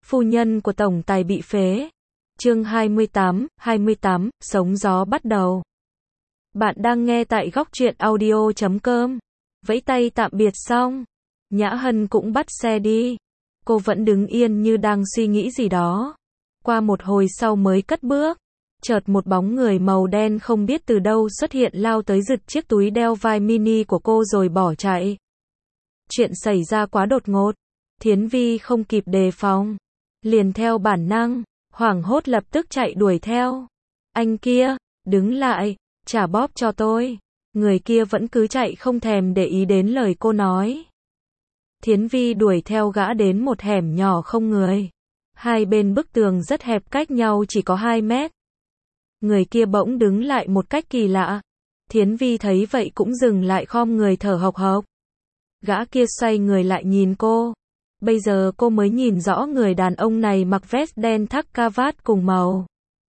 Phu nhân của tổng tài bị phế. Chương 28, Sống gió bắt đầu. Bạn đang nghe tại góc truyện audio.com. Vẫy tay tạm biệt xong, Nhã Hân cũng bắt xe đi. Cô vẫn đứng yên như đang suy nghĩ gì đó. Qua một hồi sau mới cất bước. Chợt một bóng người màu đen không biết từ đâu xuất hiện lao tới giật chiếc túi đeo vai mini của cô rồi bỏ chạy. Chuyện xảy ra quá đột ngột. Thiến Vi không kịp đề phòng. Liền theo bản năng, hoảng hốt lập tức chạy đuổi theo. Anh kia, đứng lại, trả bóp cho tôi. Người kia vẫn cứ chạy không thèm để ý đến lời cô nói. Thiến Vi đuổi theo gã đến một hẻm nhỏ không người. Hai bên bức tường rất hẹp cách nhau chỉ có 2 mét. Người kia bỗng đứng lại một cách kỳ lạ. Thiến Vi thấy vậy cũng dừng lại khom người thở hộc hộc. Gã kia xoay người lại nhìn cô. Bây giờ cô mới nhìn rõ người đàn ông này mặc vest đen thắt cravat cùng màu.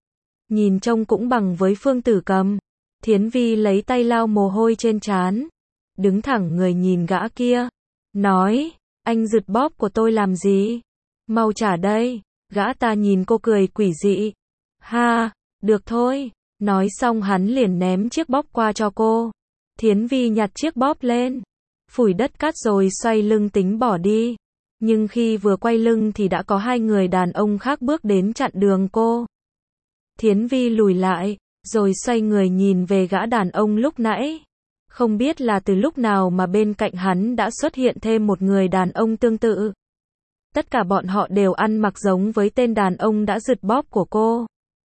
Nhìn trông cũng bằng với Phương Tử Cầm. Thiến Vi lấy tay lau mồ hôi trên trán. Đứng thẳng người nhìn gã kia. Nói, anh giật bóp của tôi làm gì? Mau trả đây. Gã ta nhìn cô cười quỷ dị. Ha, được thôi. Nói xong hắn liền ném chiếc bóp qua cho cô. Thiến Vi nhặt chiếc bóp lên. Phủi đất cát rồi xoay lưng tính bỏ đi. Nhưng khi vừa quay lưng thì đã có 2 người đàn ông khác bước đến chặn đường cô. Thiến Vi lùi lại, rồi xoay người nhìn về gã đàn ông lúc nãy. Không biết là từ lúc nào mà bên cạnh hắn đã xuất hiện thêm một người đàn ông tương tự. Tất cả bọn họ đều ăn mặc giống với tên đàn ông đã giật bóp của cô.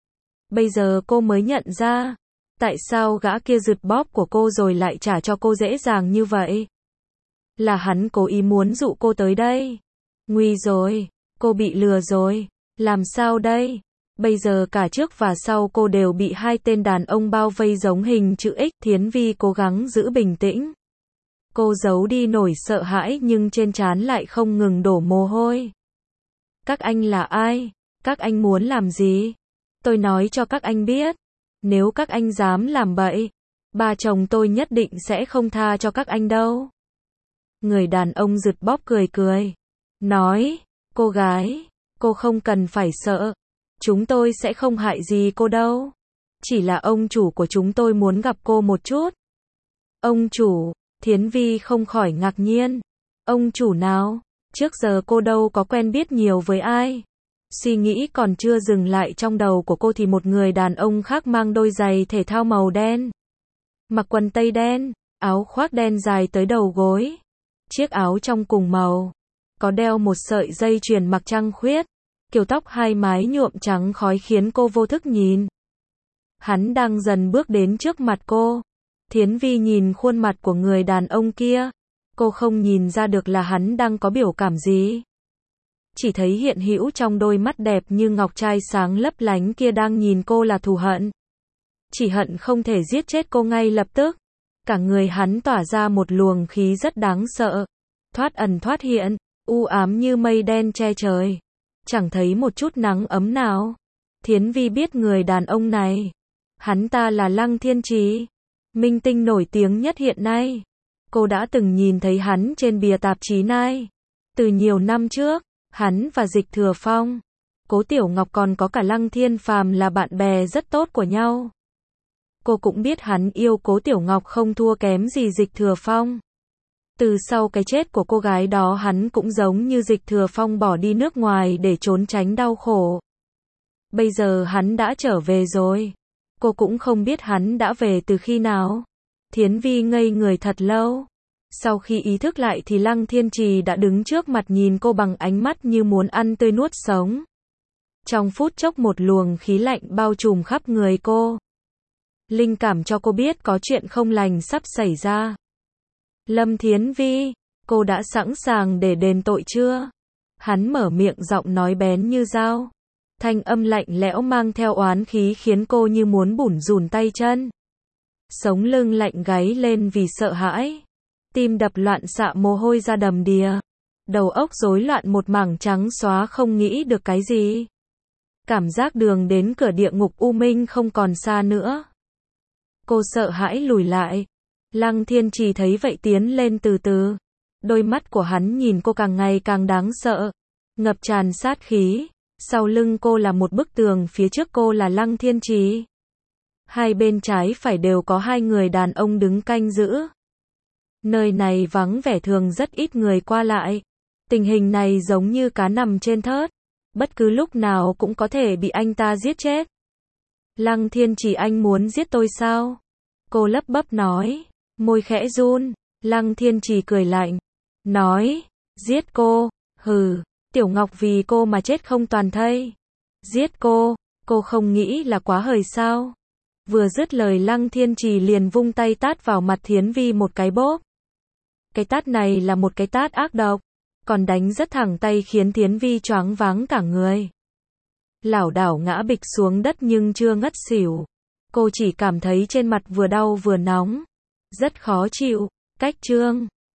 Bây giờ cô mới nhận ra, tại sao gã kia giật bóp của cô rồi lại trả cho cô dễ dàng như vậy. Là hắn cố ý muốn dụ cô tới đây. Nguy rồi, cô bị lừa rồi. Làm sao đây? Bây giờ cả trước và sau cô đều bị 2 tên đàn ông bao vây giống hình chữ X. Thiến Vi cố gắng giữ bình tĩnh. Cô giấu đi nỗi sợ hãi nhưng trên trán lại không ngừng đổ mồ hôi. Các anh là ai? Các anh muốn làm gì? Tôi nói cho các anh biết. Nếu các anh dám làm bậy, ba chồng tôi nhất định sẽ không tha cho các anh đâu. Người đàn ông giật bóp cười cười. Nói, cô gái, cô không cần phải sợ. Chúng tôi sẽ không hại gì cô đâu. Chỉ là ông chủ của chúng tôi muốn gặp cô một chút. Ông chủ, Thiến Vi không khỏi ngạc nhiên. Ông chủ nào? Trước giờ cô đâu có quen biết nhiều với ai. Suy nghĩ còn chưa dừng lại trong đầu của cô thì một người đàn ông khác mang đôi giày thể thao màu đen. Mặc quần tây đen, áo khoác đen dài tới đầu gối. Chiếc áo trong cùng màu. Có đeo một sợi dây chuyền mặc trăng khuyết. Kiểu tóc 2 mái nhuộm trắng khói khiến cô vô thức nhìn. Hắn đang dần bước đến trước mặt cô. Thiến Vi nhìn khuôn mặt của người đàn ông kia. Cô không nhìn ra được là hắn đang có biểu cảm gì. Chỉ thấy hiện hữu trong đôi mắt đẹp như ngọc trai sáng lấp lánh kia đang nhìn cô là thù hận. Chỉ hận không thể giết chết cô ngay lập tức. Cả người hắn tỏa ra một luồng khí rất đáng sợ. Thoát ẩn thoát hiện, u ám như mây đen che trời. Chẳng thấy một chút nắng ấm nào. Thiến Vi biết người đàn ông này. Hắn ta là Lăng Thiên Trì, minh tinh nổi tiếng nhất hiện nay. Cô đã từng nhìn thấy hắn trên bìa tạp chí Nai. Từ nhiều năm trước, hắn và Dịch Thừa Phong, Cố Tiểu Ngọc còn có cả Lăng Thiên Phàm là bạn bè rất tốt của nhau. Cô cũng biết hắn yêu Cố Tiểu Ngọc không thua kém gì Dịch Thừa Phong. Từ sau cái chết của cô gái đó hắn cũng giống như Dịch Thừa Phong bỏ đi nước ngoài để trốn tránh đau khổ. Bây giờ hắn đã trở về rồi. Cô cũng không biết hắn đã về từ khi nào. Thiến Vi ngây người thật lâu. Sau khi ý thức lại thì Lăng Thiên Trì đã đứng trước mặt nhìn cô bằng ánh mắt như muốn ăn tươi nuốt sống. Trong phút chốc một luồng khí lạnh bao trùm khắp người cô. Linh cảm cho cô biết có chuyện không lành sắp xảy ra. Lâm Thiến Vi, cô đã sẵn sàng để đền tội chưa? Hắn mở miệng giọng nói bén như dao. Thanh âm lạnh lẽo mang theo oán khí khiến cô như muốn bủn rủn tay chân. Sống lưng lạnh gáy lên vì sợ hãi. Tim đập loạn xạ mồ hôi ra đầm đìa. Đầu óc rối loạn một mảng trắng xóa không nghĩ được cái gì. Cảm giác đường đến cửa địa ngục u minh không còn xa nữa. Cô sợ hãi lùi lại. Lăng Thiên Trì thấy vậy tiến lên từ từ. Đôi mắt của hắn nhìn cô càng ngày càng đáng sợ. ngập tràn sát khí. Sau lưng cô là một bức tường, phía trước cô là Lăng Thiên Trì. Hai bên trái phải đều có hai người đàn ông đứng canh giữ. Nơi này vắng vẻ, thường rất ít người qua lại. Tình hình này giống như cá nằm trên thớt. Bất cứ lúc nào cũng có thể bị anh ta giết chết. Lăng Thiên Trì, anh muốn giết tôi sao? Cô lắp bắp nói. Môi khẽ run. Lăng Thiên Trì cười lạnh. Nói. Giết cô? Hừ. Tiểu Ngọc vì cô mà chết không toàn thây. Giết cô không nghĩ là quá hời sao? Vừa dứt lời Lăng Thiên Trì liền vung tay tát vào mặt Thiến Vi một cái bốp. Cái tát này là một cái tát ác độc, còn đánh rất thẳng tay khiến Thiến Vi choáng váng cả người. Lảo đảo ngã bịch xuống đất nhưng chưa ngất xỉu. Cô chỉ cảm thấy trên mặt vừa đau vừa nóng. Rất khó chịu. Cách chương